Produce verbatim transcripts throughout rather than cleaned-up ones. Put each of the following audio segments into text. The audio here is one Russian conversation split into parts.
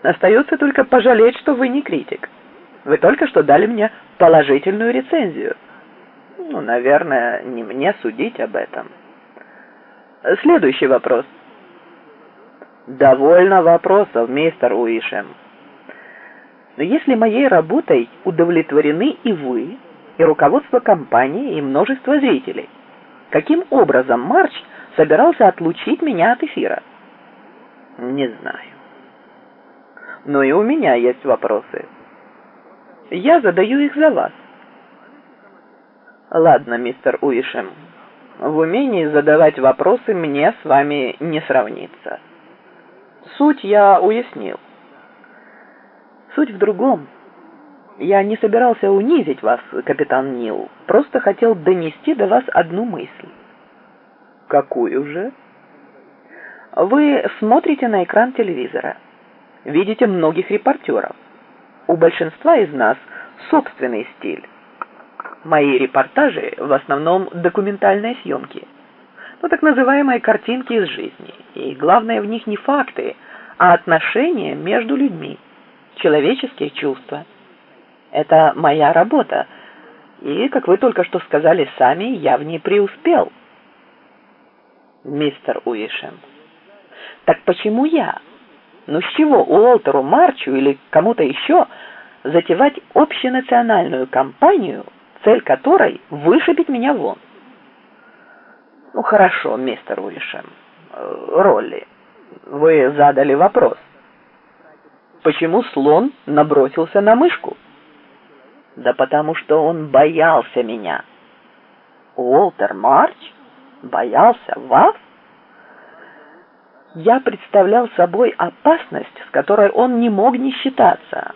Остается только пожалеть, что вы не критик. Вы только что дали мне положительную рецензию. Ну, наверное, не мне судить об этом. Следующий вопрос. Довольно вопросов, мистер Уишем. Но если моей работой удовлетворены и вы, и руководство компании, и множество зрителей, каким образом Марч собирался отлучить меня от эфира? Не знаю. Но и у меня есть вопросы. Я задаю их за вас. Ладно, мистер Уишем, в умении задавать вопросы мне с вами не сравнится. Суть я уяснил. Суть в другом. Я не собирался унизить вас, капитан Нил, просто хотел донести до вас одну мысль. Какую же? Вы смотрите на экран телевизора, видите многих репортеров. У большинства из нас собственный стиль. Мои репортажи в основном документальные съемки, ну так называемые картинки из жизни. И главное в них не факты, а отношения между людьми, человеческие чувства. Это моя работа, и, как вы только что сказали сами, я в ней преуспел. Мистер Уишем, так почему я? Ну с чего Уолтеру Марчу или кому-то еще затевать общенациональную кампанию, цель которой вышибить меня вон? Ну хорошо, мистер Уишем. Ролли, вы задали вопрос. Почему слон набросился на мышку? Да потому что он боялся меня. Уолтер Марч боялся вас? Я представлял собой опасность, с которой он не мог не считаться.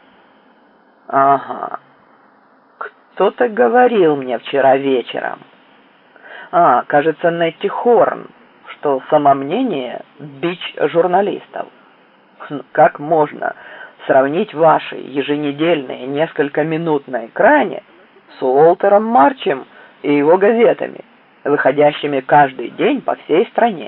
Ага. Кто-то говорил мне вчера вечером. А, кажется, Нетти Хорн, что самомнение – бич журналистов. Как можно сравнить ваши еженедельные несколько минут на экране с Уолтером Марчем и его газетами, выходящими каждый день по всей стране?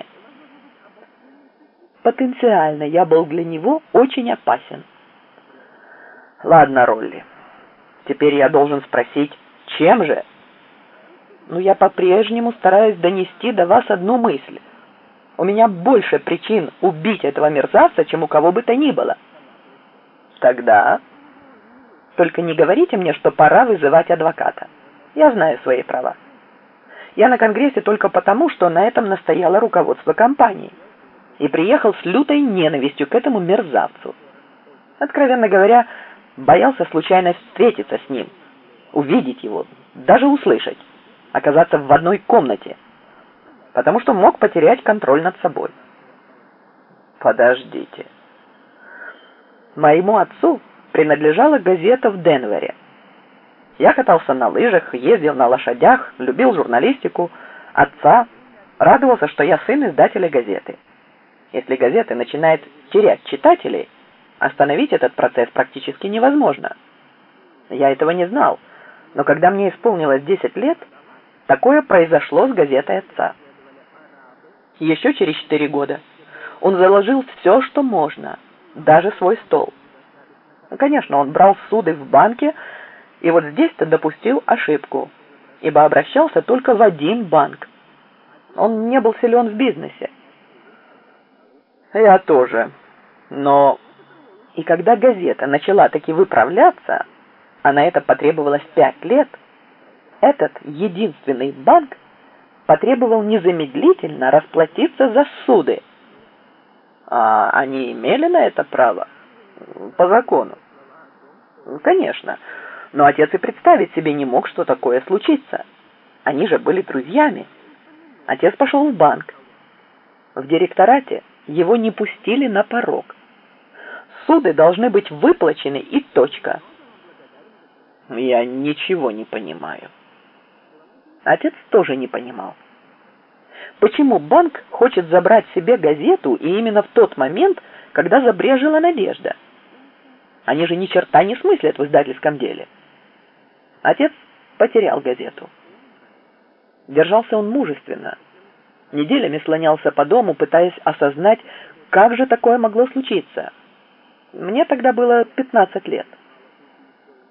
Потенциально я был для него очень опасен. Ладно, Ролли, теперь я должен спросить, чем же? Ну, я по-прежнему стараюсь донести до вас одну мысль. У меня больше причин убить этого мерзавца, чем у кого бы то ни было. Тогда... Только не говорите мне, что пора вызывать адвоката. Я знаю свои права. Я на Конгрессе только потому, что на этом настояло руководство компании. И приехал с лютой ненавистью к этому мерзавцу. Откровенно говоря, боялся случайно встретиться с ним, увидеть его, даже услышать, оказаться в одной комнате, потому что мог потерять контроль над собой. Подождите. Моему отцу принадлежала газета в Денвере. Я катался на лыжах, ездил на лошадях, любил журналистику, отца, радовался, что я сын издателя газеты. Если газета начинает терять читателей, остановить этот процесс практически невозможно. Я этого не знал, но когда мне исполнилось десять лет, такое произошло с газетой отца. Еще через четыре года он заложил все, что можно, даже свой стол. Конечно, он брал суды в банке, и вот здесь-то допустил ошибку, ибо обращался только в один банк. Он не был силен в бизнесе. Я тоже, но... И когда газета начала таки выправляться, а на это потребовалось пять лет, этот единственный банк потребовал незамедлительно расплатиться за суды. А они имели на это право? По закону. Конечно, но отец и представить себе не мог, что такое случится. Они же были друзьями. Отец пошел в банк. В директорате его не пустили на порог. Суды должны быть выплачены и точка. Я ничего не понимаю. Отец тоже не понимал. Почему банк хочет забрать себе газету и именно в тот момент, когда забрежила надежда? Они же ни черта не смыслят в издательском деле. Отец потерял газету. Держался он мужественно. Неделями слонялся по дому, пытаясь осознать, как же такое могло случиться. Мне тогда было пятнадцать лет.